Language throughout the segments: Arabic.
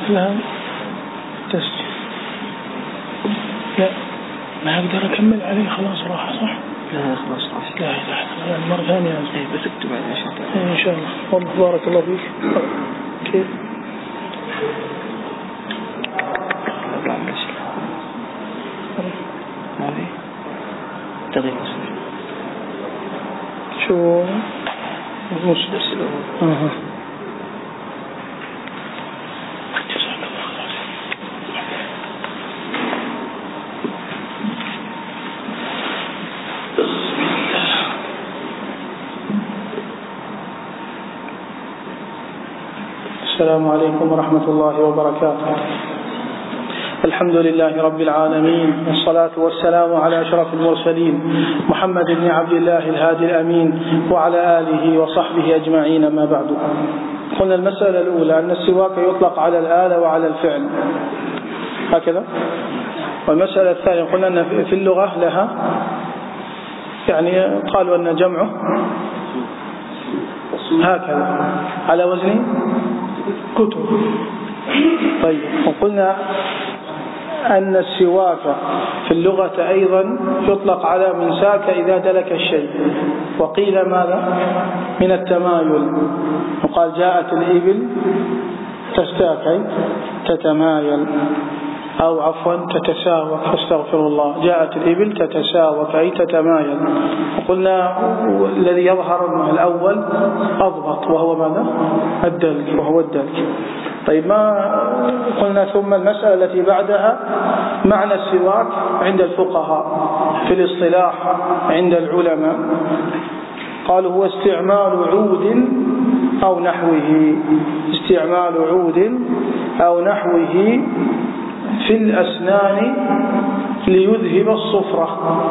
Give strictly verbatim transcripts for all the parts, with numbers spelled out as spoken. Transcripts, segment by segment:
لا تسجيل، لا ما أقدر أكمل عليه خلاص راح صح؟ لا خلاص راح. لا لا لا مرة ثانية إيه بس اكتب عليه إن شاء الله. إن شاء الله. والله بارك الله فيك. كيف؟ لا بعمل شيء. ما في تغيير. شو؟ مش درس الأول. أها. السلام عليكم ورحمة الله وبركاته. الحمد لله رب العالمين، والصلاة والسلام على أشرف المرسلين محمد بن عبد الله الهادي الأمين وعلى آله وصحبه أجمعين. ما بعد، قلنا المسألة الأولى أن السواك يطلق على الآلة وعلى الفعل هكذا. والمسألة الثانية قلنا أن في اللغة لها يعني قالوا أن جمعه هكذا على وزن كتب. طيب، وقلنا أن السواك في اللغة أيضا يطلق على منساك إذا دلك الشيء، وقيل ماذا من التمايل، وقال جاءت الإبل تستاك تتمايل، أو عفوا تتساوك، فاستغفر الله، جاءت الإبل تتساوك أي تتمايل. وقلنا الذي يظهر الأول أضبط وهو ماذا الدلك، وهو الدلك. طيب، ما قلنا ثم المسألة التي بعدها معنى السواك عند الفقهاء في الاصطلاح عند العلماء، قالوا هو استعمال عود أو نحوه، استعمال عود أو نحوه في الأسنان ليذهب الصفرة،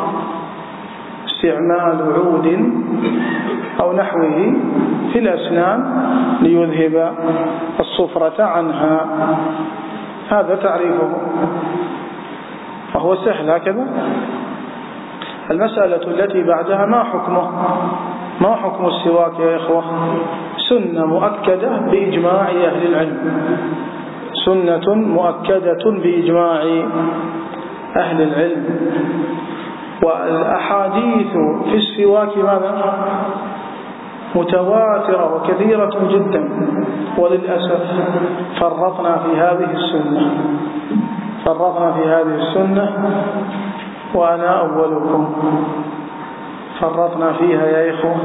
استعمال عود أو نحوه في الأسنان ليذهب الصفرة عنها. هذا تعريفه وهو سهل هكذا. المسألة التي بعدها ما حكمه، ما حكم السواك يا إخوة؟ سنة مؤكدة بإجماع أهل العلم، سنة مؤكدة بإجماع أهل العلم. والأحاديث في السواك ماذا متواترة وكثيرة جدا، وللأسف فرطنا في هذه السنة، فرطنا في هذه السنة وأنا أولكم، فرطنا فيها يا إخوة.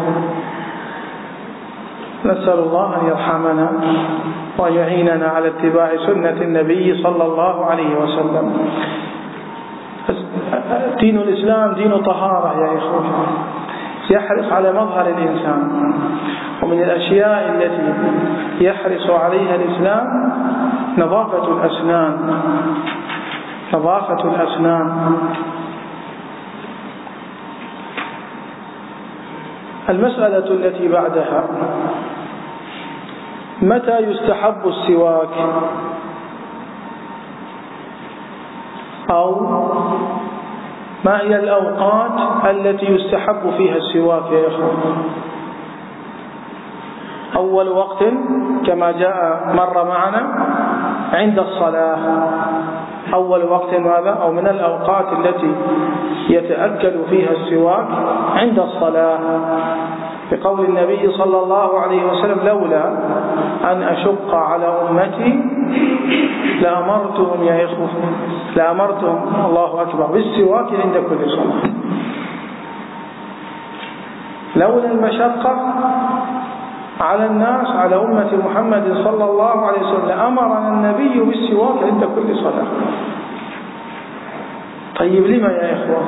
نسأل الله أن يرحمنا وأن يعيننا على اتباع سنة النبي صلى الله عليه وسلم. دين الإسلام دين طهارة يا إخوة، يحرص على مظهر الإنسان، ومن الأشياء التي يحرص عليها الإسلام نظافة الأسنان، نظافة الأسنان. المسألة التي بعدها متى يستحب السواك، أو ما هي الأوقات التي يستحب فيها السواك يا إخوة؟ أول وقت كما جاء مر معنا عند الصلاة، أول وقت ماذا أو من الأوقات التي يتأكد فيها السواك عند الصلاة، بقول النبي صلى الله عليه وسلم لولا أن أشق على أمتي لأمرتهم يا إخوة، لأمرتهم الله أكبر بالسواك عند كل صلاة. لولا المشقة على الناس على أمة محمد صلى الله عليه وسلم لأمرنا النبي بالسواك عند كل صلاة. طيب لما يا إخوة؟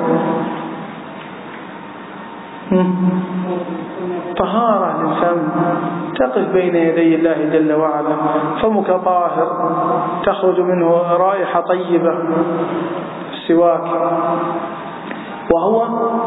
طهارة للفم، تقف بين يدي الله جل وعلا، فمك طاهر، تخرج منه رائحة طيبة، السواك. وهو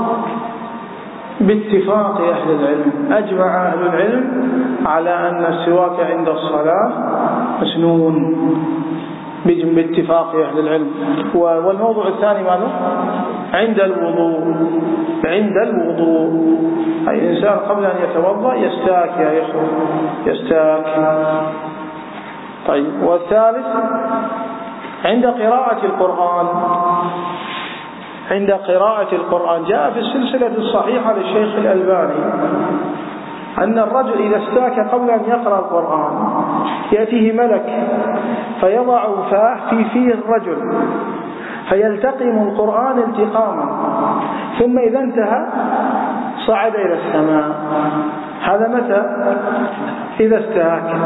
باتفاق أهل العلم، أجمع أهل العلم على أن السواك عند الصلاة مسنون باتفاق أهل العلم. والموضوع الثاني ماذا؟ عند الوضوء، عند الوضوء أي إنسان قبل أن يتوضأ يستاك يا إخوة، يستاك. طيب. والثالث عند قراءة القرآن، عند قراءة القرآن جاء في السلسلة الصحيحة للشيخ الألباني أن الرجل إذا استاك قبل أن يقرأ القرآن يأتيه ملك فيضع فاه في فيه الرجل فيلتقم القرآن التقاما، ثم إذا انتهى صعد إلى السماء. هذا متى؟ إذا استاك،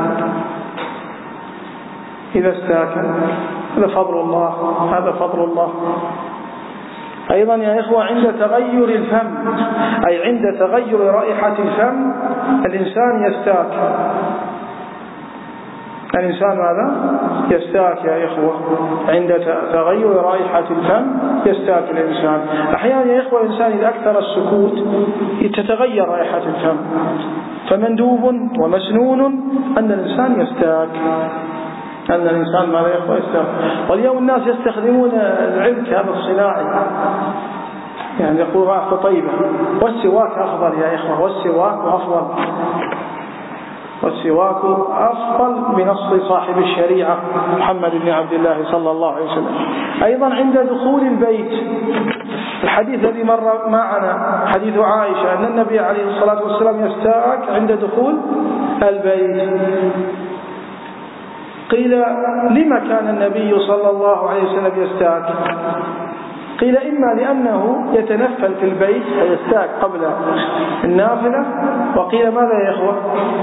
إذا استاك. هذا فضل الله، هذا فضل الله. أيضا يا إخوة عند تغير الفم، أي عند تغير رائحة الفم الإنسان يستاك. الإنسان ماذا؟ يستاك يا إخوة، عند تغير رائحة الفم يستاك الإنسان. أحيانا يا إخوة الإنسان إذا أكثر السكوت تتغير رائحة الفم، فمندوب ومسنون أن الإنسان يستاك، أن الإنسان ماذا يا إخوة يستاك. واليوم الناس يستخدمون العلك هذا الصناعي، يعني يقول رائحة طيبة، والسواك أفضل يا إخوة، والسواك أفضل، والسواك أفضل بنص صاحب الشريعة محمد بن عبد الله صلى الله عليه وسلم. أيضا عند دخول البيت، الحديث الذي مر معنا حديث عائشة أن النبي عليه الصلاة والسلام يستاك عند دخول البيت. قيل لما كان النبي صلى الله عليه وسلم يستاك؟ قيل إما لأنه يتنفل في البيت فيستاك قبل النافلة، وقيل ماذا يا إخوة؟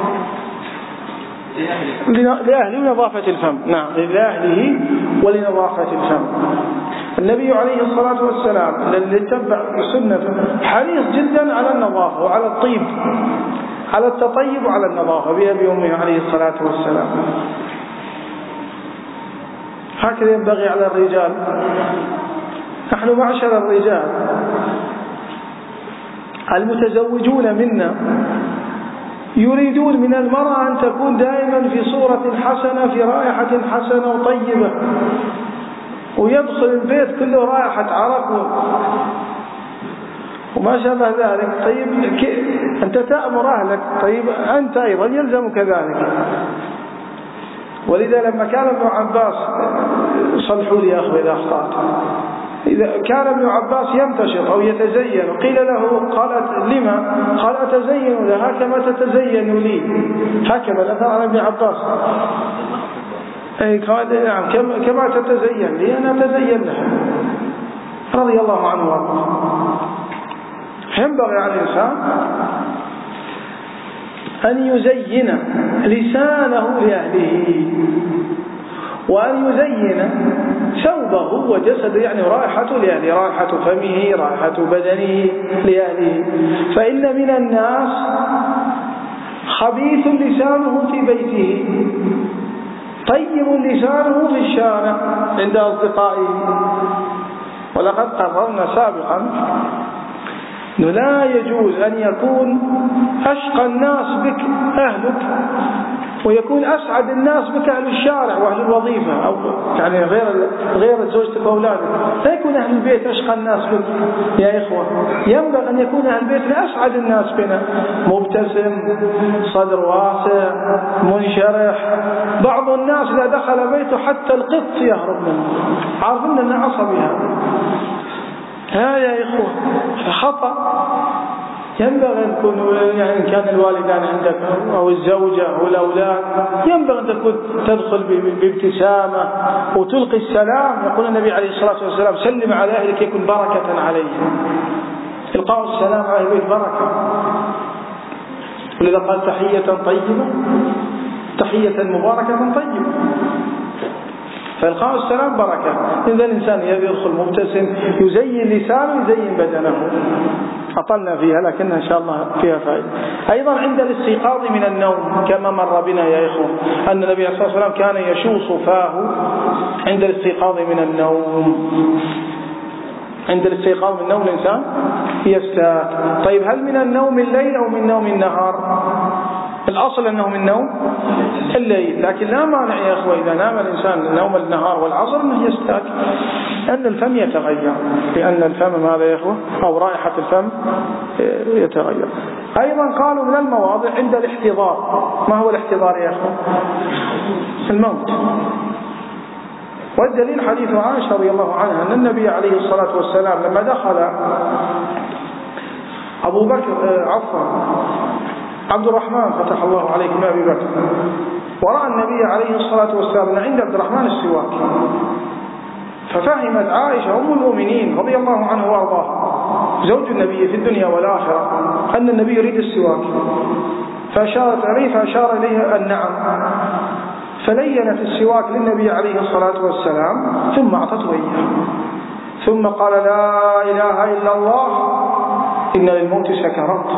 لأهله ونظافة الفم. نعم، لأهله ولنظافة الفم. النبي عليه الصلاة والسلام الذي اتبع سنته حريص جدا على النظافة وعلى الطيب، على التطيب وعلى النظافة بأبي وأمه عليه الصلاة والسلام. هكذا ينبغي على الرجال. نحن معشر الرجال المتزوجون منا يريدون من المرأة أن تكون دائما في صورة حسنة، في رائحة حسنة وطيبة، ويدخل البيت كله رائحة عرق وما شابه ذلك. طيب أنت تأمر أهلك، طيب أنت أيضا يلزمك ذلك. ولذا لما كان ابن عباس، صلحوا لي أخوة إذا أخطأت، إذا كان ابن عباس يمتشط أو يتزين قيل له، قالت لما؟ قال أتزين لها كما تتزين لي. هكذا الأثر عن ابن عباس، أي قال نعم كما تتزين لي أنا أتزين لها، رضي الله عنه وارضاه. ينبغي على الإنسان أن يزين لسانه لأهله، وأن يزين ثوبه وجسده، يعني رائحته لأهله، رائحة فمه، رائحة بدنه لأهله. فإن من الناس خبيث لسانه في بيته، طيب لسانه في الشارع عند أصدقائه. ولقد قررنا سابقا أنه لا يجوز أن يكون أشقى الناس بك أهلك، ويكون أسعد الناس بك أهل الشارع وأهل الوظيفة، أو يعني غير غير زوجتك وأولادك. لا يكون أهل البيت أشقى الناس بك يا إخوة، ينبغي أن يكون أهل البيت أسعد الناس بنا، مبتسم، صدر واسع، منشرح. بعض الناس إذا دخل بيته حتى القط يهرب منه، عارفين أنه عصبي هذا. ها يا إخوة خطأ. ينبغي أن تكون، يعني كان الوالدان عندك أو الزوجة أو الأولاد، ينبغي أن تكون تدخل بابتسامة وتلقي السلام. يقول النبي عليه الصلاة والسلام سلم على أهلك يكون بركة عليهم. إلقاء السلام على البيت بركة. ولذا قال تحية طيبة، تحية مباركة طيبة. فإلقاء السلام بركة. إذا الإنسان يدخل مبتسم يزين لسانه يزين بدنه. أطلنا فيها لكن إن شاء الله فيها فائدة. أيضا عند الاستيقاظ من النوم كما مر بنا يا إخوة أن النبي صلى الله عليه وسلم كان يشوص فاه عند الاستيقاظ من النوم. عند الاستيقاظ من النوم الإنسان يستاك. طيب هل من النوم الليل أو من نوم النهار؟ الأصل أنه من نوم الليل، لكن لا مانع يا أخوة إذا نام الإنسان نوم النهار والعصر أنه يستاك، أن الفم يتغير، لأن الفم ماذا يا أخوة أو رائحة الفم يتغير. أيضا قالوا من المواضع عند الاحتضار. ما هو الاحتضار يا أخوان؟ الموت. والدليل حديث عائشة رضي الله عنها أن النبي عليه الصلاة والسلام لما دخل أبو بكر عفوا عبد الرحمن فتح الله عليك من أبي بكر، ورأى النبي عليه الصلاة والسلام أن عند عبد الرحمن السواك، ففهمت عائشة أم المؤمنين رضي الله عنه وأرضاها زوج النبي في الدنيا والآخرة أن النبي يريد السواك، فأشارت عليه فأشار إليه النعم، فلينت السواك للنبي عليه الصلاة والسلام ثم أعطته إياه، ثم قال لا إله إلا الله إن للموت سكرات،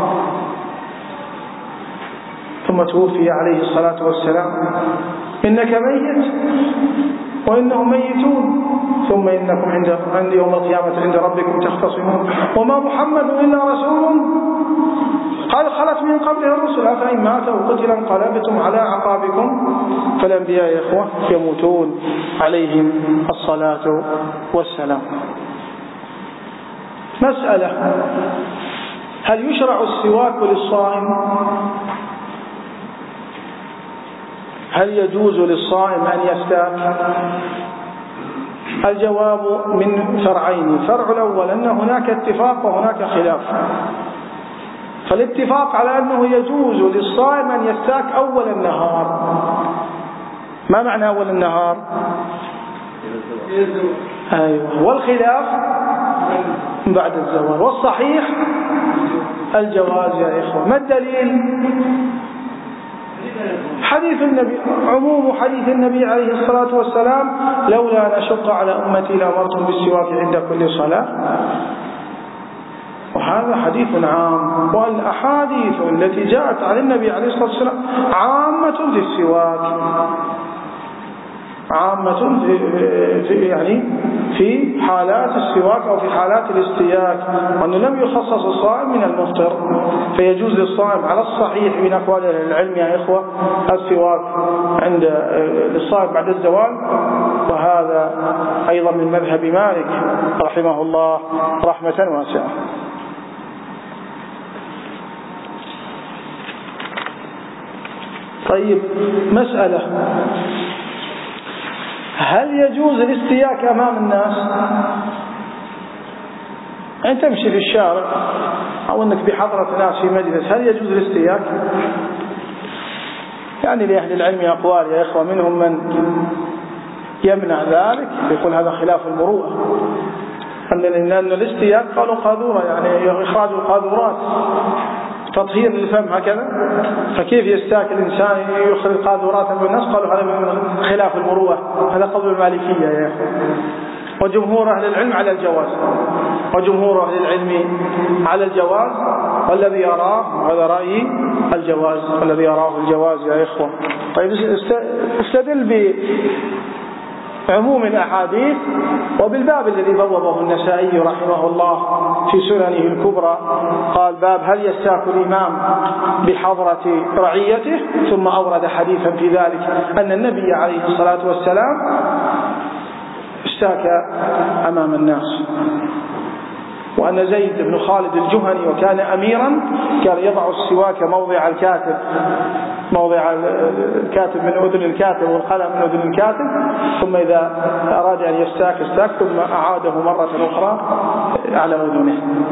ثم توفي عليه الصلاة والسلام. إنك ميت وإنهم ميتون ثم إنكم عند عند يوم القيامة عند ربكم تختصمون وما محمد إلا رسول قد خلت من قبله الرسل أفإن مات أو قتل انقلبتم على أعقابكم. فالأنبياء يا إخوة يموتون عليهم الصلاة والسلام. مسألة: هل يشرع السواك للصائم؟ هل يجوز للصائم أن يستاك؟ الجواب من فرعين. الفرع الأول أن هناك اتفاق وهناك خلاف. فالاتفاق على أنه يجوز للصائم أن يستاك أول النهار. ما معنى أول النهار؟ أيوة. والخلاف بعد الزوال. والصحيح الجواز يا إخوة. ما الدليل؟ حديث النبي، عموم حديث النبي عليه الصلاة والسلام: لولا نشق على أمتي لأمرتم بالسواك عند كل صلاة. وهذا حديث عام، والأحاديث التي جاءت عن النبي عليه الصلاة والسلام عامة في السواك، عامة في, في يعني في حالات السواك أو في حالات الاستياك، وأنه لم يخصص الصائم من المفطر، فيجوز للصائم على الصحيح من أقوال العلم يا إخوة السواك عند للصائم بعد الزوال. وهذا أيضا من مذهب مالك رحمه الله رحمة واسعة. طيب، مسألة: هل يجوز الاستياك أمام الناس؟ أنت تمشي في الشارع أو أنك بحضرة ناس في مجلس، هل يجوز الاستياك؟ يعني لأهل العلم أقوال يا إخوة، منهم من يمنع ذلك، يقول هذا خلاف المروءة، أن الاستياك قالوا قاذورة، يعني إخراج القاذورات، تطهير للفم هكذا، فكيف يستاك الإنسان يخرج قاذورات من الناس؟ قالوا هذا من خلاف المروءة. هذا قول المالكية يا أخي. وجمهور أهل العلم على الجواز، وجمهور أهل العلم على الجواز، والذي يراه هذا رأيي الجواز، والذي يراه الجواز يا إخوة. طيب، استدل بعموم الأحاديث وبالباب الذي بوضه النسائي رحمه الله في سننه الكبرى، قال: باب هل يستاك الإمام بحضرة رعيته، ثم أورد حديثا في ذلك أن النبي عليه الصلاة والسلام استاك أمام الناس، وأن زيد بن خالد الجهني وكان أميرا كان يضع السواك موضع الكاتب، موضع الكاتب من أذن الكاتب والقلم من أذن الكاتب، ثم إذا أراد أن يستاك استاك ثم أعاده مرة أخرى على أذنه.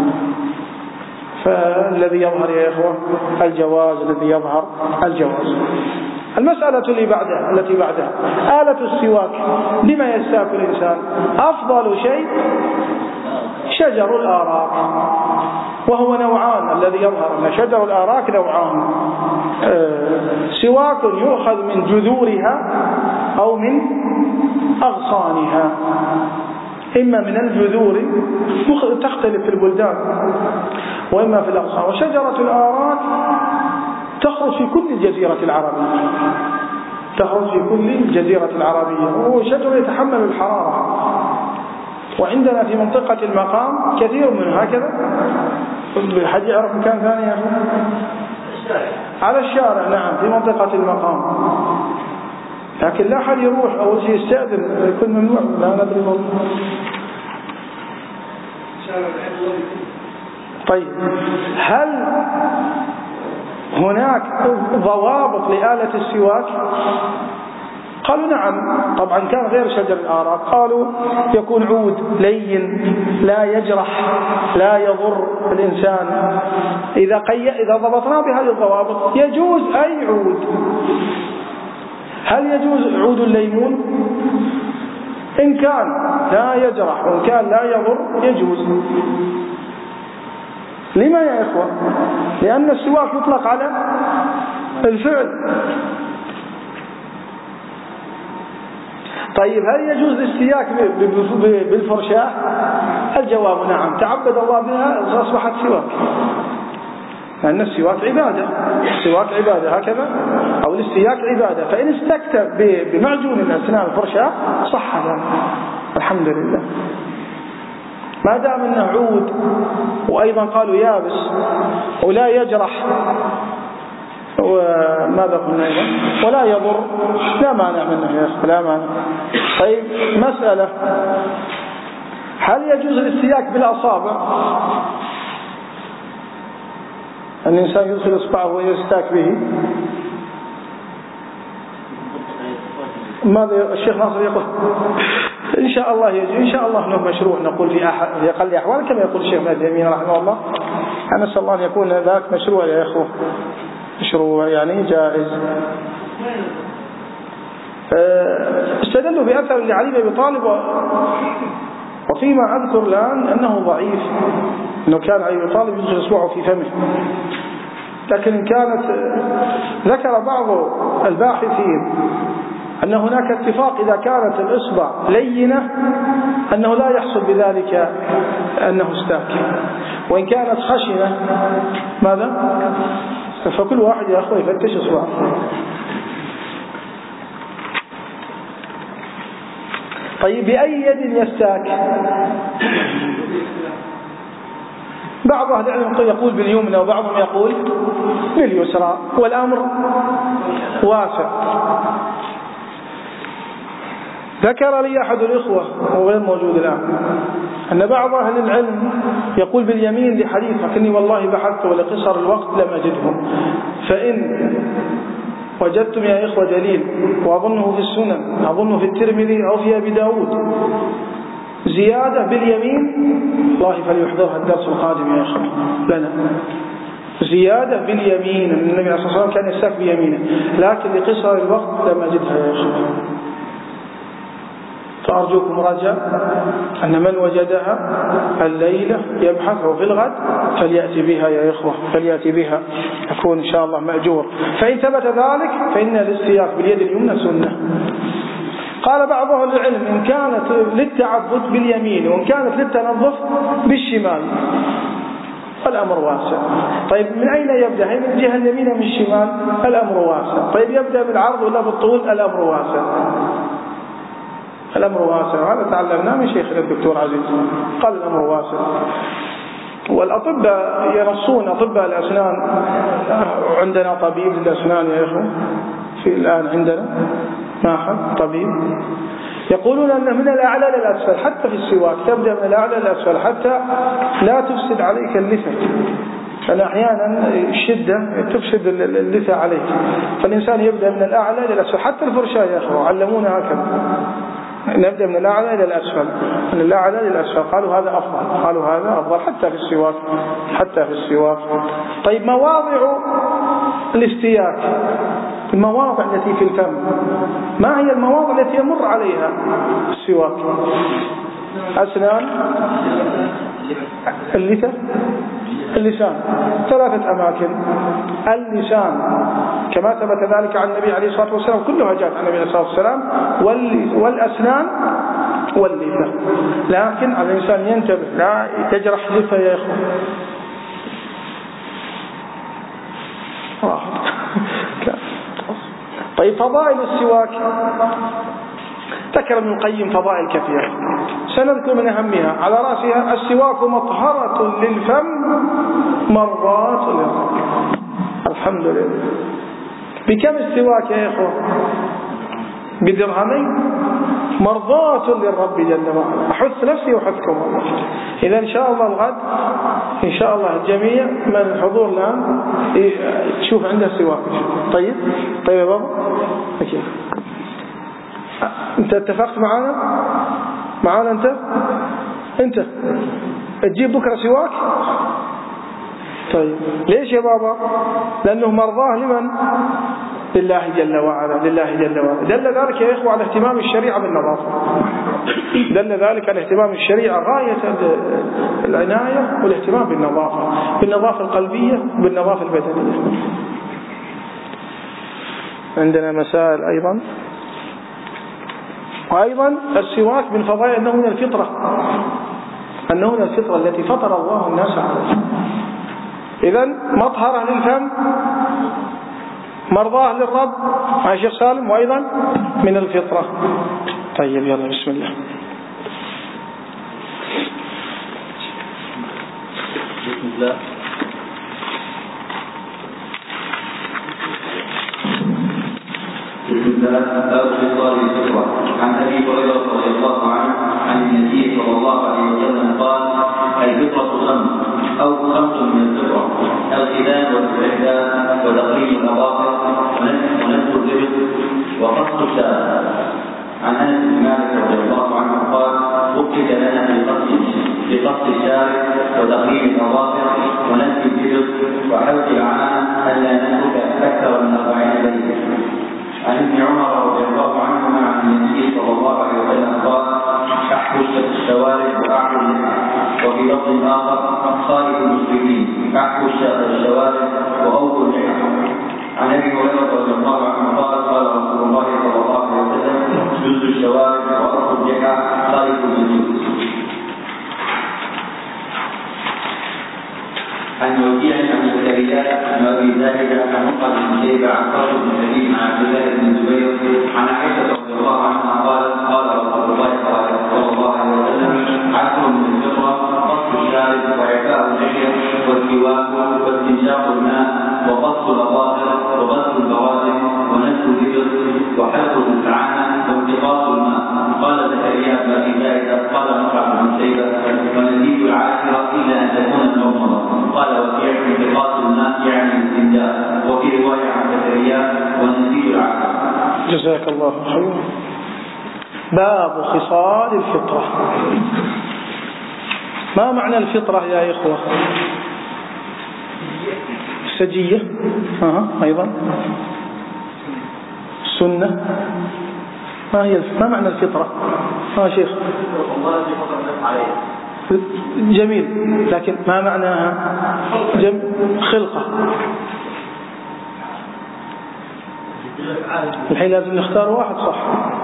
فالذي يظهر يا إخوة الجواز، الذي يظهر الجواز. المسألة اللي بعدها التي بعدها آلة السواك، لما يستاك الإنسان؟ أفضل شيء شجر الآراك، وهو نوعان. الذي يظهر أن شجر الآراك نوعان: سواك يؤخذ من جذورها أو من أغصانها. إما من الجذور تختلف في البلدان، وإما في الأغصان. وشجرة الآراك تخرج في كل الجزيرة العربية، تخرج في كل الجزيرة العربية، وهو شجر يتحمل الحرارة. وعندنا في منطقة المقام كثير من هكذا. حد يعرف مكان ثاني يا أخي؟ على الشارع، نعم، في منطقة المقام، لكن لا أحد يروح أول شيء يستأذن، يكون ممنوع، لا ندري والله. طيب، هل هناك ضوابط لآلة السواك؟ قالوا نعم. طبعا كان غير شجر الآراك. قالوا يكون عود لين لا يجرح لا يضر الإنسان. إذا قي... إذا ضبطنا بهذه الضوابط يجوز أي عود. هل يجوز عود الليمون؟ إن كان لا يجرح وإن كان لا يضر يجوز. لما يا إخوة؟ لأن السواك يطلق على الفعل. طيب هل يجوز الاستياك بالفرشاة؟ الجواب نعم. تعبد الله بها أصبحت سواك، لأن السواك عبادة. السواك عبادة هكذا، أو الاستياك عبادة. فإن استكت بمعجون الأسنان الفرشاة صح هذا الحمد لله، ما دام أنه عود وأيضا قالوا يابس ولا يجرح وماذا قلنا أيضا ولا يضر، لا مانع منه يا أخي، لا مانع. طيب مسألة، هل يجوز الاستياك بالأصابع؟ الإنسان يدخل إصبعه ويستاك به. ماذا الشيخ ناصر يقول؟ إن شاء الله يجوز، إن شاء الله أنه مشروع نقول في أحد في أقل أحوال كما يقول الشيخ ابن تيمية رحمه الله. أنا أسأل الله أن يكون ذاك مشروع يا أخوة، مشروع يعني جائز. استدلوا بأثر لعلي بن أبي طالب، وفيما أذكر الآن أنه ضعيف، أنه كان علي بن أبي طالب يدخل إصبعه في فمه. لكن إن كانت ذكر بعض الباحثين أن هناك اتفاق إذا كانت الإصبع لينة أنه لا يحصل بذلك أنه استاك، وإن كانت خشنة ماذا؟ فكل واحد يا أخوي يفتش إصبعه. طيب بأي يد يستاك؟ بعض أهل العلم يقول باليمنى وبعضهم يقول باليسرى، والأمر واسع. ذكر لي أحد الإخوة وهو غير موجود الآن أن بعض أهل العلم يقول باليمين لحديث، لكني والله بحثت ولقصر الوقت لم أجده. فإن وجدتم يا إخوة دليل، وأظنه في السنن، أظنه في الترمذي أو في أبي داود، زيادة باليمين، الله فليحضرها الدرس القادم يا إخوة لنا، زيادة باليمين. النبي صلى الله عليه وسلم كان يستاك بيمينه، لكن لقصر الوقت لم أجدها يا إخوة. فأرجوكم رجاء أن من وجدها الليلة يبحث في الغد فليأتي بها يا إخوة، فليأتي بها، يكون إن شاء الله مأجور. فإن ثبت ذلك فإن الاستياك باليد اليمنى سنة. قال بعض أهل العلم إن كانت للتعبد باليمين وإن كانت للتنظف بالشمال الأمر واسع. طيب من أين يبدأ؟ هل من الجهة اليمين من الشمال؟ الأمر واسع. طيب يبدأ بالعرض ولا بالطول؟ الأمر واسع، الأمر واسع. هذا تعلمناه من شيخنا الدكتور عزيز، قال الأمر واسع. والأطباء ينصون، أطباء الأسنان، عندنا طبيب للأسنان يا إخوة في الآن عندنا ناحب طبيب، يقولون أنه من الأعلى للأسفل حتى في السواك، تبدأ من الأعلى للأسفل حتى لا تفسد عليك اللثة، لأن أحيانا الشدة تفسد اللثة عليك. فالإنسان يبدأ من الأعلى للأسفل، حتى الفرشاة يا أخوة علمونا هكذا، نبدأ من الأعلى إلى الأسفل، من الأعلى إلى الأسفل. قالوا هذا أفضل، قالوا هذا أفضل حتى في السواك، حتى في السواك. طيب مواضع الاستياك، المواضع التي في الفم، ما هي المواضع التي يمر عليها السواك؟ أسنان، اللثة، اللسان، ثلاثة أماكن. اللسان كما ثبت ذلك عن النبي عليه الصلاة والسلام، كلها جاءت عن النبي عليه الصلاة والسلام، والأسنان واللثة. لكن على الإنسان ينتبه لا يجرح لثة يا إخوة. طيب فضائل السواك، ذكر ابن القيم فضائل كثيرة، سنذكر من أهمها على رأسها السواك مطهرة للفم مرضاة للرب. الحمد لله. بكم السواك يا إخوة؟ بدرهمين مرضاة للرب جل وعلا. أحث نفسي وأحثكم والله. إذا إن شاء الله الغد إن شاء الله الجميع من الحضور الآن تشوف عنده سواك. طيب طيب يا بابا أكيد. أنت اتفقت معنا معنا أنت أنت تجيب بكرة سواك. طيب ليش يا بابا؟ لأنه مرضاه لمن؟ لله جل وعلا. لله جل وعلا. دل ذلك يا إخوة على اهتمام الشريعة بالنظافة. دل ذلك على اهتمام الشريعة غاية العناية والاهتمام بالنظافة، بالنظافة القلبية وبالنظافة البدنية. عندنا مسائل أيضا. وأيضا السواك من فضائل أنه من الفطرة، أنه من الفطرة التي فطر الله الناس عليها. إذن مطهرة للفم، مرضاه للرب مع شيخ سالم، وأيضا من الفطرة. طيب يلا بسم الله. بسم الله. بسم الله. باب خصال الفطرة. عن ابي هريره رضي الله عنه عن النبي صلى الله عليه وسلم قال: الفطرة خمس او خمس من الفطرة: الختان والاستحداث وتقليم الاظافر ونسف الرزق وقص الشارع. عن انس بن مالك رضي الله عنه قال: وكل لنا في قص في قص الشارع وتقليم الاظافر ونسف الرزق وحلق العانه الا نترك اكثر من أربعين ليله. عن ابن عمر رضي الله عنهما عن النبي صلى الله عليه وسلم قال: احفوا الشوارب واعفوا اللحى. وفي لفظ اخر: خالف المسلمين احفوا الشوارب واوفوا اللحى. عن ابي هريره رضي الله عنه قال: قال رسول الله صلى الله عليه وسلم: جزوا الشوارب واوفوا اللحى خالف المجوس. عن وكيع عن زكريا عن ابي زاهد عن مصعب بن شيبه عن خالد بن سليم عن عبد الله بن الزبير عن عائشه رضي الله عنها قالت: قال رسول الله صلى الله عليه وسلم: عشر من الفطره: قص الشارب واعفاء اللحيه والسواك واستنشاق الماء وقص الاظافر وغسل البوادر ونسف الذكر وحلق الطعام وانتقاص الماء. قال زكريا بن ابي زاهد: قال مصعب بن شيبه: ونزيد العاشره الا ان تكون المضمضه. قال وكيع: انتقاص الماء يعني الاستنجاء. وفي روايه عن زكريا: ونزيد العاشره. جزاك الله خيرا. باب خصال الفطرة. ما معنى الفطرة يا إخوة؟ السجية. آه. أيضا السنة. ما هي ما معنى الفطرة؟ ها شيخ. جميل، لكن ما معناها؟ جم... خلقة. الحين لازم نختار واحد صح.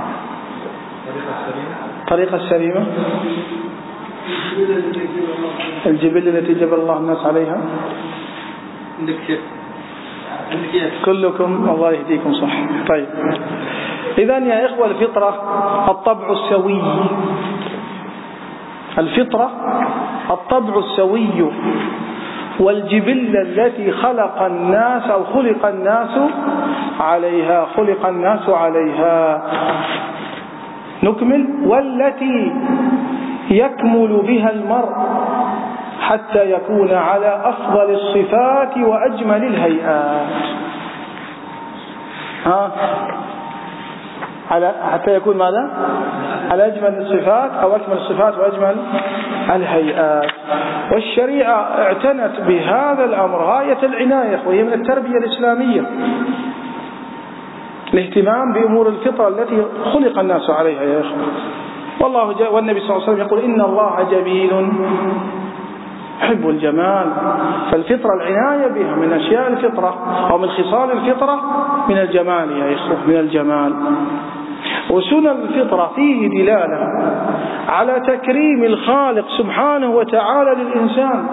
الطريقة السليمة، الجبلة التي جبل الله الناس عليها. كلكم الله يهديكم صح. طيب إذن يا إخوة الفطرة الطبع السوي. الفطرة الطبع السوي والجبلة التي خلق الناس أو خلق الناس عليها خلق الناس عليها. نكمل: والتي يكمل بها المرء حتى يكون على أفضل الصفات وأجمل الهيئات. ها على حتى يكون ماذا؟ على أجمل الصفات أو أكمل الصفات وأجمل الهيئات. والشريعة اعتنت بهذا الأمر غاية العناية، وهي من التربية الإسلامية، الاهتمام بأمور الفطرة التي خلق الناس عليها يا إخوة. والله جاء والنبي صلى الله عليه وسلم يقول: إن الله جميل يحب الجمال. فالفطرة العناية بها من أشياء الفطرة أو من خصال الفطرة من الجمال يا إخوة، من الجمال. وسنن الفطرة فيه دلالة على تكريم الخالق سبحانه وتعالى للإنسان.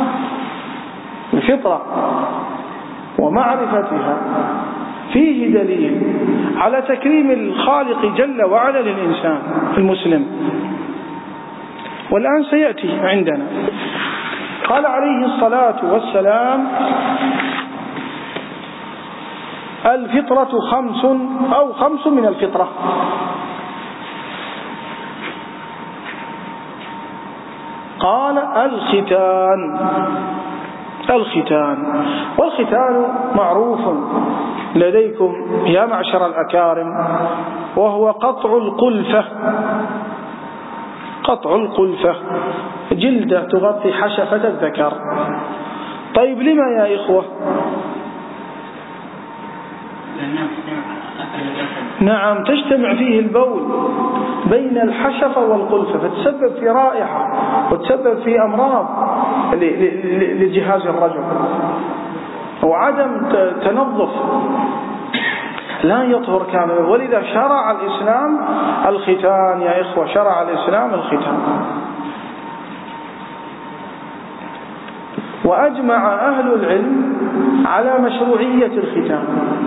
الفطرة ومعرفتها فيه دليل على تكريم الخالق جل وعلا للإنسان المسلم. والآن سيأتي عندنا. قال عليه الصلاة والسلام: الفطرة خمس أو خمس من الفطرة. قال الختان. الختان، والختان معروف لديكم يا معشر الأكارم، وهو قطع القلفة. قطع القلفة، جلدة تغطي حشفة الذكر. طيب لما يا إخوة؟ نعم، تجتمع فيه البول بين الحشفة والقلفة، فتسبب في رائحة وتسبب في أمراض لجهاز الرجل وعدم تنظف، لا يطهر كاملا. ولذا شرع الإسلام الختان يا إخوة، شرع الإسلام الختان. وأجمع أهل العلم على مشروعية الختان.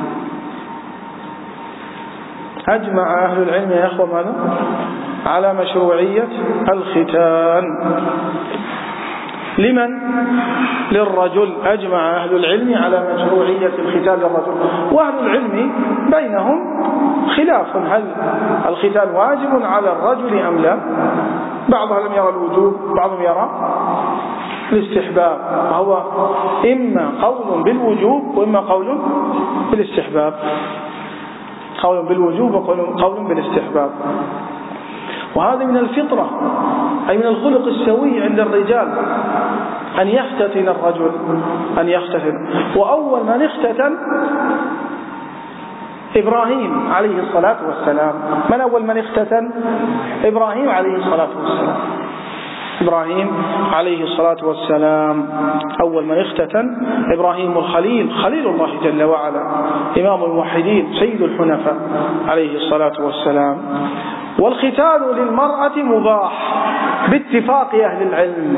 أجمع أهل العلم يا إخوة ماذا؟ على مشروعية الختان. لمن؟ للرجل. أجمع أهل العلم على مشروعية الختان للرجل. وأهل العلم بينهم خلاف، هل الختان واجب على الرجل أم لا؟ بعضهم يرى الوجوب، بعضهم يرى الاستحباب، وهو إما قول بالوجوب وإما قول بالاستحباب. قول بالوجوب وقول بالاستحباب. وهذا من الفطرة، أي من الخلق السوي عند الرجال أن يختتن الرجل، أن يختتن. وأول من اختتن إبراهيم عليه الصلاة والسلام. من أول من اختتن؟ إبراهيم عليه الصلاة والسلام. إبراهيم عليه الصلاة والسلام أول من اختتن إبراهيم الخليل، خليل الله جل وعلا، إمام الموحدين، سيد الحنفاء عليه الصلاة والسلام. والختان للمرأة مباح باتفاق أهل العلم.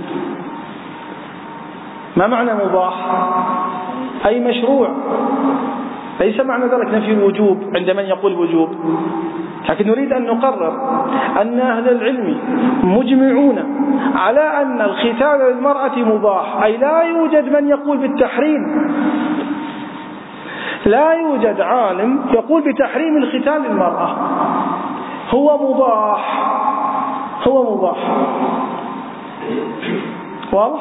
ما معنى مباح؟ أي مشروع. ليس معنى ذلك نفي الوجوب عند من يقول وجوب، لكن نريد أن نقرر أن أهل العلم مجمعون على أن الختان للمرأة مباح، أي لا يوجد من يقول بالتحريم. لا يوجد عالم يقول بتحريم الختان للمرأة. هو مباح، هو مباح. واضح؟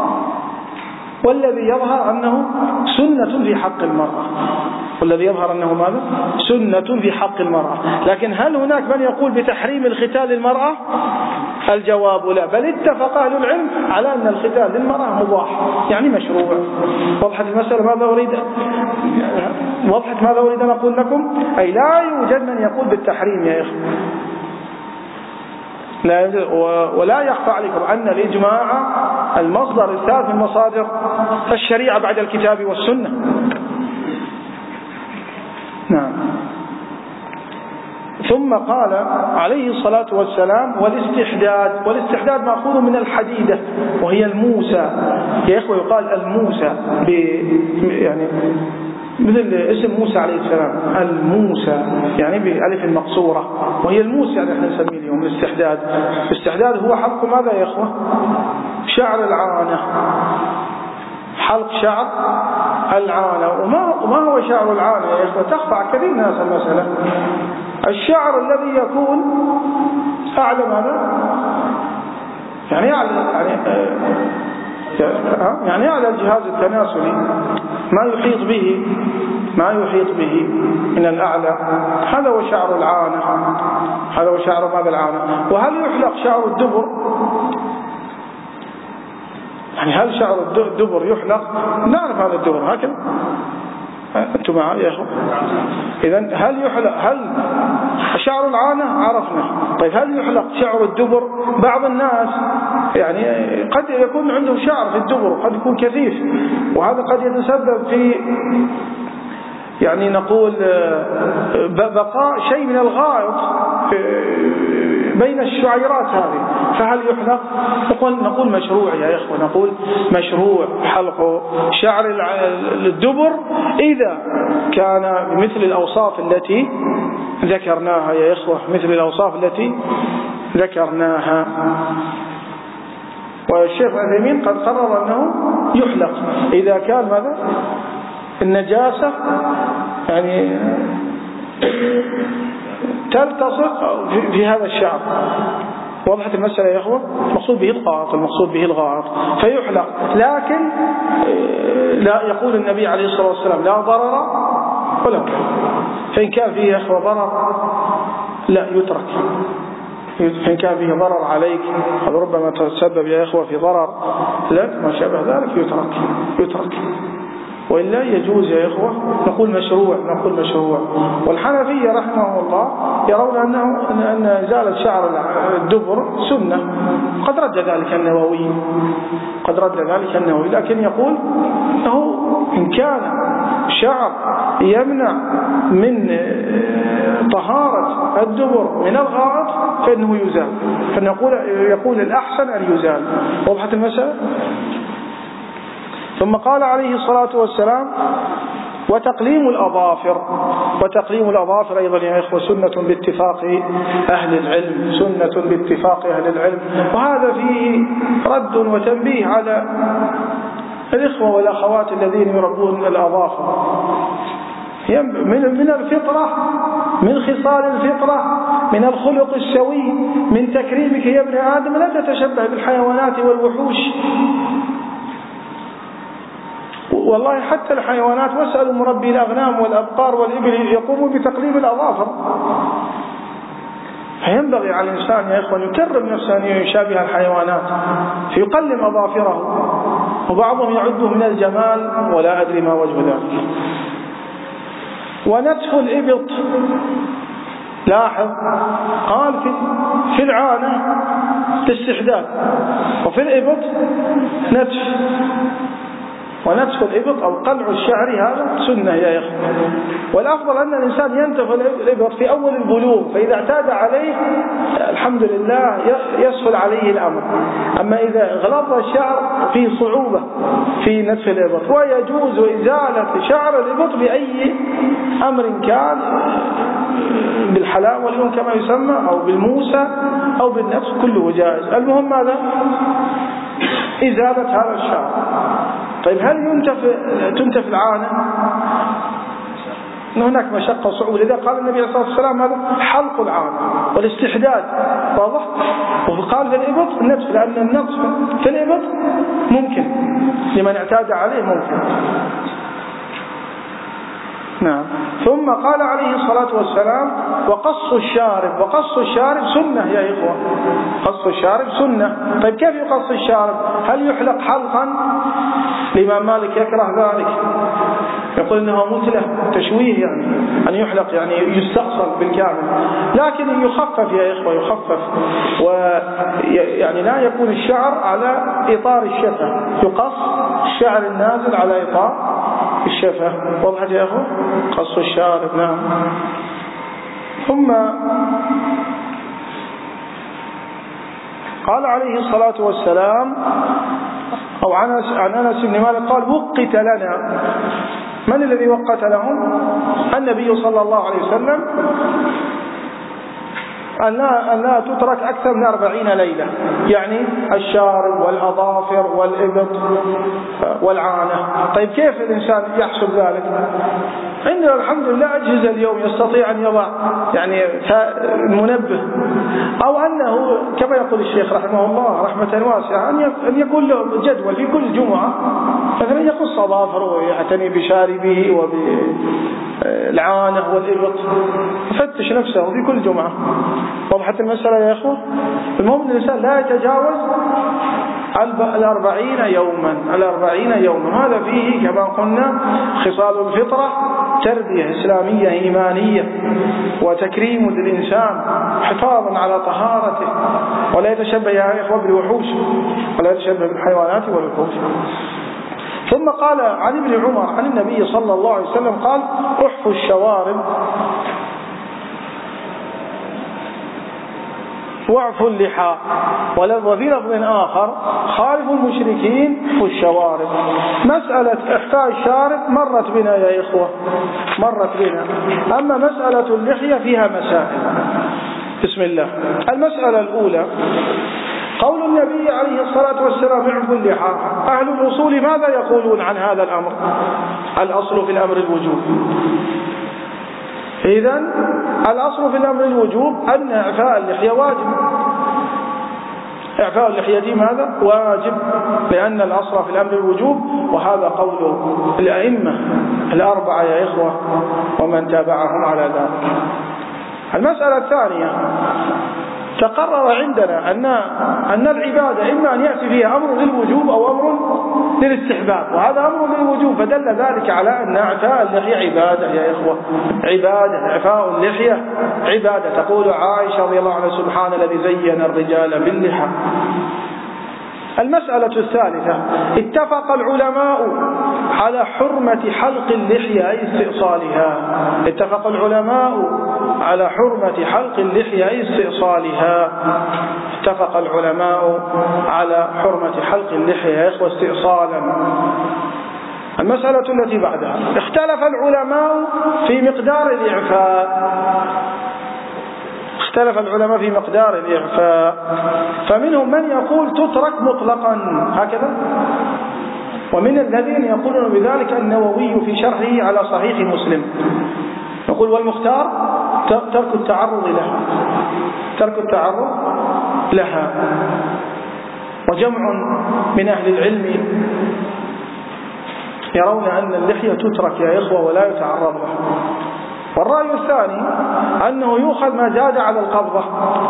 والذي يظهر أنه سنة في حق المرأة، والذي يظهر أنه ماذا؟ سنة في حق المرأة. لكن هل هناك من يقول بتحريم الختان للمرأة؟ الجواب لا، بل اتفق أهل العلم على أن الختان للمرأة مباح، يعني مشروع. وضحت المسألة ماذا أريد؟ وضحت ماذا أريد أن أقول لكم؟ أي لا يوجد من يقول بالتحريم يا إخوة، لا يوجد. ولا يخفى عليكم أن الإجماع المصدر الثالث من مصادر الشريعة بعد الكتاب والسنة. نعم. ثم قال عليه الصلاة والسلام والاستحداد. والاستحداد مأخوذ من الحديدة وهي الموسى يا إخوة، يقال الموسى يعني مثل اسم موسى عليه السلام، الموسى يعني بألف المقصورة، وهي الموسى يعني احنا نسميه اليوم الاستحداد. الاستحداد هو حلق ماذا يا إخوة؟ شعر العانة، حلق شعر العانة. وما, وما هو شعر العانة يا إخوة؟ تخفى كثير الناس المسألة. الشعر الذي يكون أعلى ماذا؟ يعني أعلى يعني يعني أعلى الجهاز التناسلي، ما يحيط به ما يحيط به من الأعلى، هذا هو شعر العانة، هذا هو شعر ماذا؟ العانة. وهل يحلق شعر الدبر؟ يعني هل شعر الدبر يحلق؟ نعرف هذا الدبر هكذا، أنتم معي يا أخو؟ إذن هل يحلق؟ هل شعر العانة عرفنا، طيب هل يحلق شعر الدبر؟ بعض الناس يعني قد يكون عنده شعر في الدبر، قد يكون كثيف، وهذا قد يتسبب في يعني نقول بقاء شيء من الغائط بين الشعيرات هذه، فهل يحلق؟ نقول نقول مشروع يا إخوة، نقول مشروع حلق شعر الدبر إذا كان بمثل الأوصاف التي ذكرناها يا إخوة، مثل الأوصاف التي ذكرناها. والشيخ العثيمين قد قرر أنه يحلق إذا كان ماذا؟ النجاسة يعني تلتصق في هذا الشعر، وضحت المسألة يا إخوة؟ المقصود به الغائط، المقصود به الغائط فيحلق، لكن لا يقول النبي عليه الصلاة والسلام لا ضرر ولا ضرر. فإن كان فيه يا إخوة ضرر لا يترك، فإن كان فيه ضرر عليك هذا ربما تسبب يا إخوة في ضرر لك ما شابه ذلك يترك يترك وإلا يجوز يا إخوة. نقول مشروع نقول مشروع والحنفية رحمه الله يرون أنه أن إزالة شعر الدبر سنة، قد رد ذلك النووي قد رد ذلك النووي لكن يقول أنه إن كان شعر يمنع من طهارة الدبر من الغائط فإنه يزال، فنقول يقول الأحسن أن يزال. وضحت المسألة؟ ثم قال عليه الصلاة والسلام وتقليم الأظافر، وتقليم الأظافر أيضا يا إخوة سنة باتفاق أهل العلم، سنة باتفاق أهل العلم، وهذا فيه رد وتنبيه على الإخوة والأخوات الذين يربون الأظافر. من من الفطرة، من خصال الفطرة، من الخلق السوي، من تكريمك يا ابن آدم لا تتشبه بالحيوانات والوحوش. والله حتى الحيوانات واسألوا مربي الأغنام والأبقار والإبل يقوموا بتقليم الأظافر. فينبغي على الإنسان يا إخوان يكرم نفسه أن يشابه الحيوانات فيقلم أظافره، وبعضهم يعده من الجمال ولا أدري ما وجه ذلك. ونتف الإبط، لاحظ قال في في العانة استحداد وفي الإبط نتف، ونتف الإبط أو قلع الشعر هذا سنة يا إخوة. والأفضل أن الإنسان ينتف الإبط في أول البلوغ، فإذا اعتاد عليه الحمد لله يسهل عليه الأمر. أما إذا غلظ الشعر فيه صعوبة في نتف الإبط. ويجوز إزالة شعر الإبط بأي أمر كان، بالحلاء واليون كما يسمى أو بالموسى أو بالنفس كله جائز. المهم ماذا؟ إزالة هذا الشعر. طيب هل ينتف تنتف العانة؟ هناك مشقة وصعوبة، لذا قال النبي عليه الصلاة والسلام هذا حلق العانة والاستحداد، واضح؟ وقال في الإبط النتف، لأن النتف في الإبط ممكن لمن اعتاد عليه ممكن. نعم. ثم قال عليه الصلاة والسلام وقص الشارب، وقص الشارب سنة يا إخوة، قص الشارب سنة. طيب كيف يقص الشارب؟ هل يحلق حلقا؟ الإمام مالك يكره ذلك، يقول إنه مثله تشويه، يعني أن يحلق يعني يستأصل بالكامل، لكن يخفف يا إخوة يخفف، ويعني لا يكون الشعر على إطار الشفة، يقص الشعر النازل على إطار الشفة. وضحت يا أخوة؟ قص الشارب. نعم. ثم قال عليه الصلاة والسلام أو عن أنس بن مالك قال وقت لنا. من الذي وقت لهم؟ النبي صلى الله عليه وسلم، أن لا, أن لا تترك أكثر من أربعين ليلة، يعني الشارب والأظافر والإبط والعانة. طيب كيف الإنسان يحسب ذلك؟ عندنا الحمد لله أجهزة اليوم يستطيع أن يضع يعني منبه، أو أنه كما يقول الشيخ رحمه الله رحمة واسعة أن يكون له جدول في كل جمعة مثلا يقص أظافره ويعتني بشاربه وبالعانة والإبط، يفتش نفسه في كل جمعة. وضحت المسألة يا أخوة؟ المهم أن الإنسان لا يتجاوز الأربعين يوما، الأربعين يوما. هذا فيه كما قلنا خصال الفطرة، تربية إسلامية إيمانية، وتكريم للإنسان، حفاظا على طهارته، ولا يتشبه يا إخوة بالوحوش، ولا يتشبه بالحيوانات والوحوش. ثم قال عن ابن عمر عن النبي صلى الله عليه وسلم قال احفوا الشوارب واعفوا اللحى، وفي لفظ آخر خالفوا المشركين في الشوارب. مسألة إحفاء الشارب مرت بنا يا إخوة، مرت بنا. أما مسألة اللحية فيها مسائل. بسم الله. المسألة الأولى قول النبي عليه الصلاة والسلام اعفوا اللحى. أهل الأصول ماذا يقولون عن هذا الأمر؟ الأصل في الأمر الوجوب. إذن الأصل في الأمر الوجوب أن إعفاء اللحية واجب، إعفاء اللحية ماذا؟ واجب، لأن الأصل في الأمر الوجوب، وهذا قول الأئمة الأربعة يا إخوة ومن تابعهم على ذلك. المسألة الثانية، تقرر عندنا أن أن العبادة إما أن يأتي فيها أمر للوجوب أو أمر للاستحباب، وهذا أمر للوجوب، فدل ذلك على أن إعفاء اللحية عبادة يا إخوة، عبادة. إعفاء اللحية عبادة. تقول عائشة رضي الله عنها: سبحان الذي زين الرجال باللحى. المسألة الثالثة، اتفق العلماء على حرمة حلق اللحية أي استئصالها. اتفق العلماء على حرمة حلق اللحية أي استئصالها. اتفق العلماء على حرمة حلق اللحية يا إخوة استئصالا. المسألة التي بعدها، اختلف العلماء في مقدار الإعفاء. اختلف العلماء في مقدار الإعفاء، فمنهم من يقول تترك مطلقا هكذا، ومن الذين يقولون بذلك النووي في شرحه على صحيح مسلم، يقول: والمختار ترك التعرض لها، ترك التعرض لها. وجمع من أهل العلم يرون أن اللحية تترك يا إخوة ولا يتعرض لها. والرأي الثاني أنه يؤخذ ما زاد على القبضة،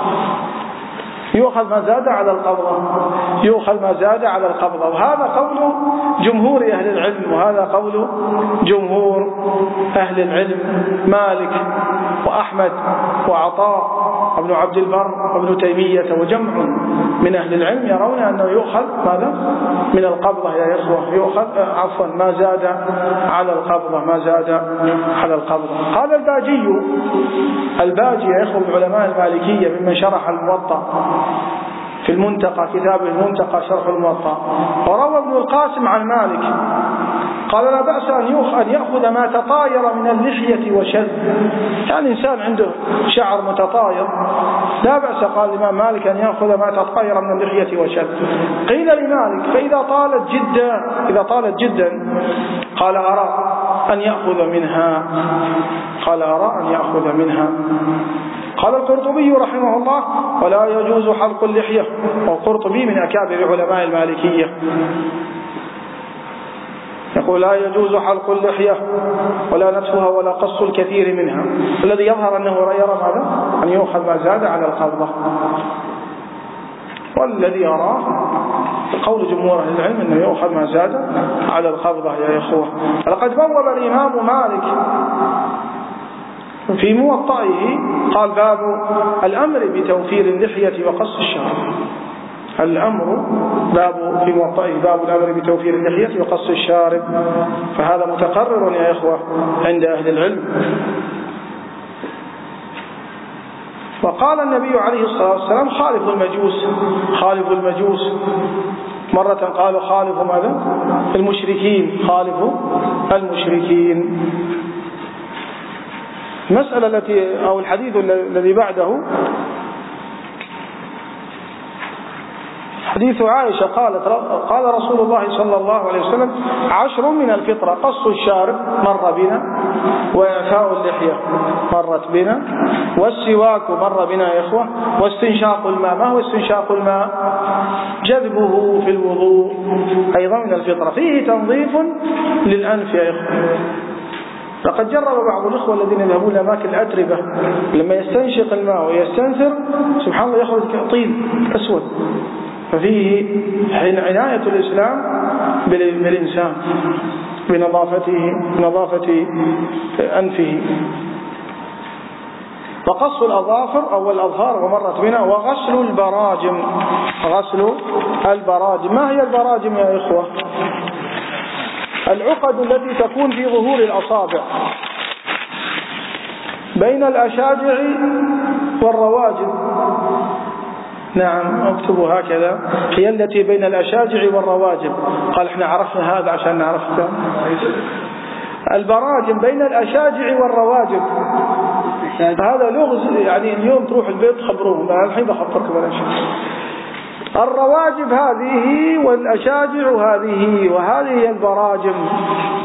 يؤخذ ما زاد على القبضة، يؤخذ ما زاد على القبضة. وهذا قول جمهور أهل العلم، وهذا قول جمهور أهل العلم، مالك وأحمد وعطاء وابن عبد البر وابن تيمية وجمع من أهل العلم يرون أنه يؤخذ ماذا؟ من القبضة يا إخوة، يؤخذ عفوا ما زاد على القبضة، ما زاد على القبضة. قال الباجي، الباجي يا إخوة من علماء المالكية ممن شرح الموطأ في المنتقى، كتاب المنتقى شرح الموطأ، وروى ابن القاسم عن مالك قال: لا بأس أن يأخذ ما تطاير من اللحية وشذ. يعني إنسان عنده شعر متطاير لا بأس، قال الإمام مالك، أن يأخذ ما تطاير من اللحية وشذ. قيل لمالك: فإذا طالت جدا، إذا طالت جدا، قال: أرى أن يأخذ منها، قال: أرى أن يأخذ منها. قال القرطبي رحمه الله: ولا يجوز حلق اللحية. والقرطبي من أكابر علماء المالكية، يقول: لا يجوز حلق اللحية ولا نتفها ولا قص الكثير منها. الذي يظهر أنه يرى ماذا؟ أن يؤخذ ما زاد على القبضة. والذي يراه قول جمهور أهل العلم أنه يؤخذ ما زاد على القبضة يا إخوة. لقد بوب الإمام مالك في موطئه، قال: باب الأمر بتوفير اللحية وقص الشعر. الأمر باب في موطئه باب الأمر بتوفير اللحية وقص الشارب، فهذا متقرر يا إخوة عند أهل العلم. وقال النبي عليه الصلاة والسلام: خالفوا المجوس، خالفوا المجوس. مرة قالوا: خالفوا ماذا؟ المشركين، خالفوا المشركين. المسألة التي أو الحديث الذي بعده حديث عائشة قالت: قال رسول الله صلى الله عليه وسلم: عشر من الفطرة، قص الشارب مر بنا، وإعفاء اللحية مرت بنا، والسواك مر بنا يا إخوة، واستنشاق الماء. ما هو استنشاق الماء؟ جذبه في الوضوء، أيضا من الفطرة. فيه تنظيف للأنف يا إخوة. لقد جرب بعض الإخوة الذين يذهبون لأماكن الأتربة لما يستنشق الماء ويستنثر سبحان الله يخرج طين أسود. ففيه عناية الإسلام بالإنسان بنظافته، بنظافة أنفه. وقص الأظافر أو الأظفار ومرت بنا، وغسل البراجم، غسل البراجم. ما هي البراجم يا إخوة؟ العقد التي تكون في ظهور الأصابع بين الأشاجع والرواجب. نعم، اكتبوا هكذا، هي التي بين الأشاجع والرواجب. قال: احنا عرفنا هذا عشان نعرفه. البراجم بين الأشاجع والرواجب، هذا لغز. يعني اليوم تروح البيت تخبروهم، الحين بخبركم ولا شيء. الرواجب هذه والأشاجع هذه، وهذه هي البراجم.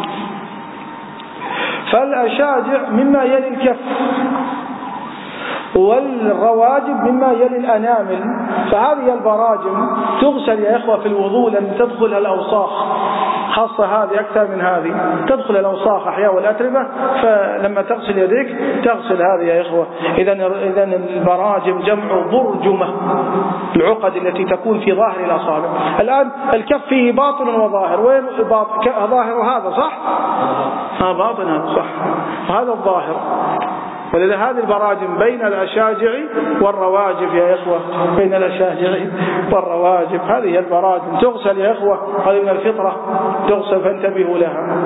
فالأشاجع مما يلي الكف، والرواجب مما يلي الأنامل. فهذه البراجم تغسل يا إخوة في الوضوء لأن تدخلها الأوساخ، خاصة هذه أكثر من هذه، تدخل الأوساخ أحياء والأتربة، فلما تغسل يديك تغسل هذه يا إخوة. إذن البراجم جمع برجمة، العقد التي تكون في ظاهر الأصابع. الآن الكف فيه باطن وظاهر، وين باطن؟ ظاهر هذا صح؟ ها باطن هذا صح، هذا الظاهر. ولذا هذه البراجم بين الأشاجع والرواجب يا إخوة، بين الأشاجع والرواجب، هذه البراجم تغسل يا إخوة، هذه من الفطرة تغسل، فانتبهوا لها.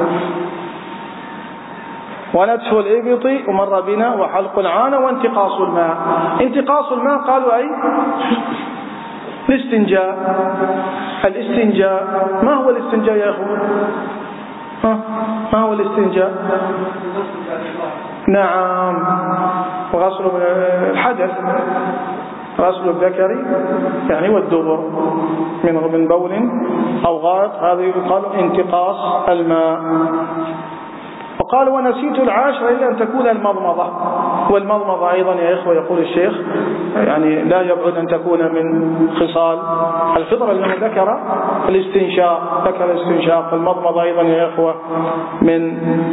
ونتف الإبط ومر بنا، وحلق العانة، وانتقاص الماء. انتقاص الماء قالوا أي الاستنجاء. الاستنجاء ما هو الاستنجاء يا أخوة؟ ها؟ ما هو الاستنجاء؟ نعم، وغسل الحدث، غسل الذكر يعني والدبر من من بول أو غائط، هذا يقال انتقاص الماء. وقال ونسيت العاشر إلا أن تكون المضمضة. والمضمضة أيضا يا إخوة يقول الشيخ يعني لا يبعد أن تكون من خصال الفطرة، لأنه ذكر الاستنشاق، ذكر الاستنشاق. والمضمضة أيضا يا إخوة من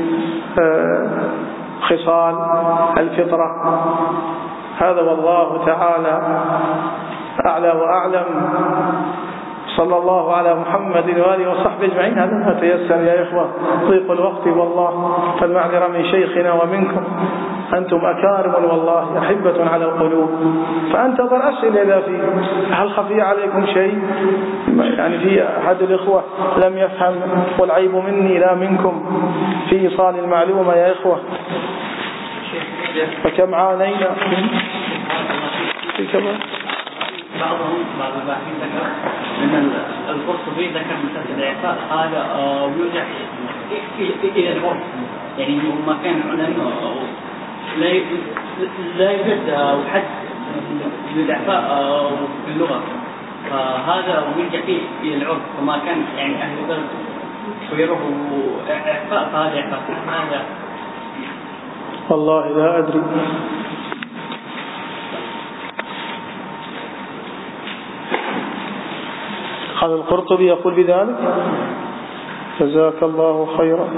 خصال الفطرة. هذا والله تعالى أعلى وأعلم. صلى الله على محمد وآله وصحبه أجمعين. هذا ما تيسر يا إخوة، ضيق الوقت والله، فالمعذرة من شيخنا ومنكم، أنتم أكارم والله، أحبة على القلوب. فأنتظر أسئلة إذا في هل خفي عليكم شيء، يعني في أحد الإخوة لم يفهم، والعيب مني لا منكم في إيصال المعلومة يا إخوة. فكم عانينا في كمان بعضهم بعض الباحثين ذكر ان القرطبي ذكر مثل الاعفاء هذا يرجع الى العرف، يعني ما كان لا لا يوجد حد للاعفاء في اللغه، فهذا يرجع فيه الى العرف، وما كان يعني اهل البلد ويروا اعفاء، فهذا اعفاء. هذا والله لا ادري. هذا القرطبي يقول بذلك، جزاك الله خيرا.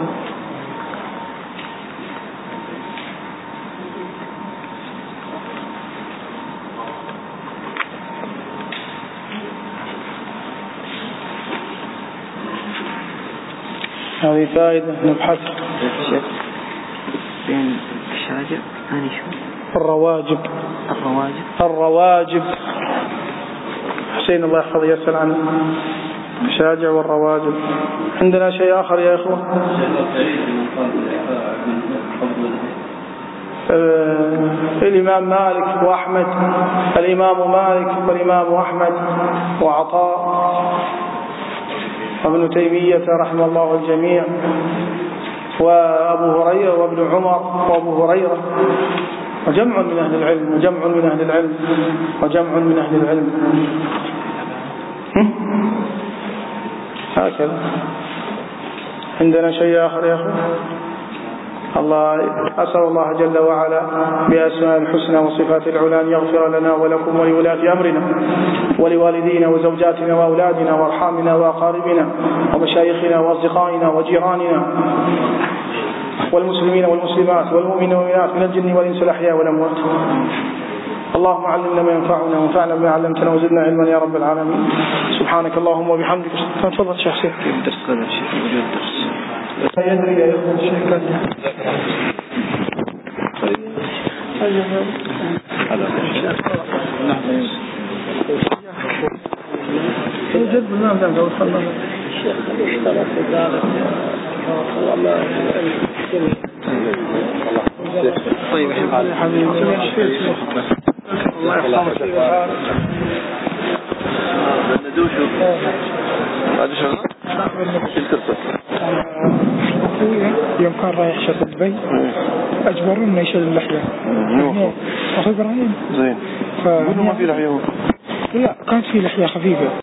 هذه فائدة نبحثها. بين الشاجع ثاني شو؟ الرواجب. الرواجب. الرواجب. حسين الله يحفظه يسأل عن الشاجع والرواجب. عندنا شيء آخر يا إخوة؟ آه الإمام مالك وأحمد، الإمام مالك والإمام أحمد وعطاء وابن تيمية رحمه الله الجميع، وأبو هريرة وابن عمر وأبو هريرة، وجمع من أهل العلم، وجمع من أهل العلم، وجمع من أهل العلم. هكذا. عندنا شيء آخر يا أخي؟ الله أسأل الله جل وعلا بأسماء الحسنى وصفات العلى أن يغفر لنا ولكم ولولاة أمرنا ولوالدينا وزوجاتنا وأولادنا وأرحامنا وأقاربنا ومشايخنا وأصدقائنا وجيراننا والمسلمين والمسلمات والمؤمنين والمؤمنات من الجن والإنس الأحياء والأموات. اللهم علمنا ما ينفعنا وانفعنا بما علمتنا وزدنا علما يا رب العالمين. سبحانك اللهم وبحمدك. تفضل شيخ سيف. كيف درس هذا الشيء موجود درس؟ لا يدري يا إخوة الشيخ كذا. يوجد بالنام ذنب لو صلى الشيخ اشترك ذلك والله طيب يا حبيبي الله يحفظك ندوشو بعد شغل يوم كان رايح شط دبي اجبروا انه يشيل اللحيه اخو ابراهيم زين ف ما في لحيه لا كانت في لحيه خفيفه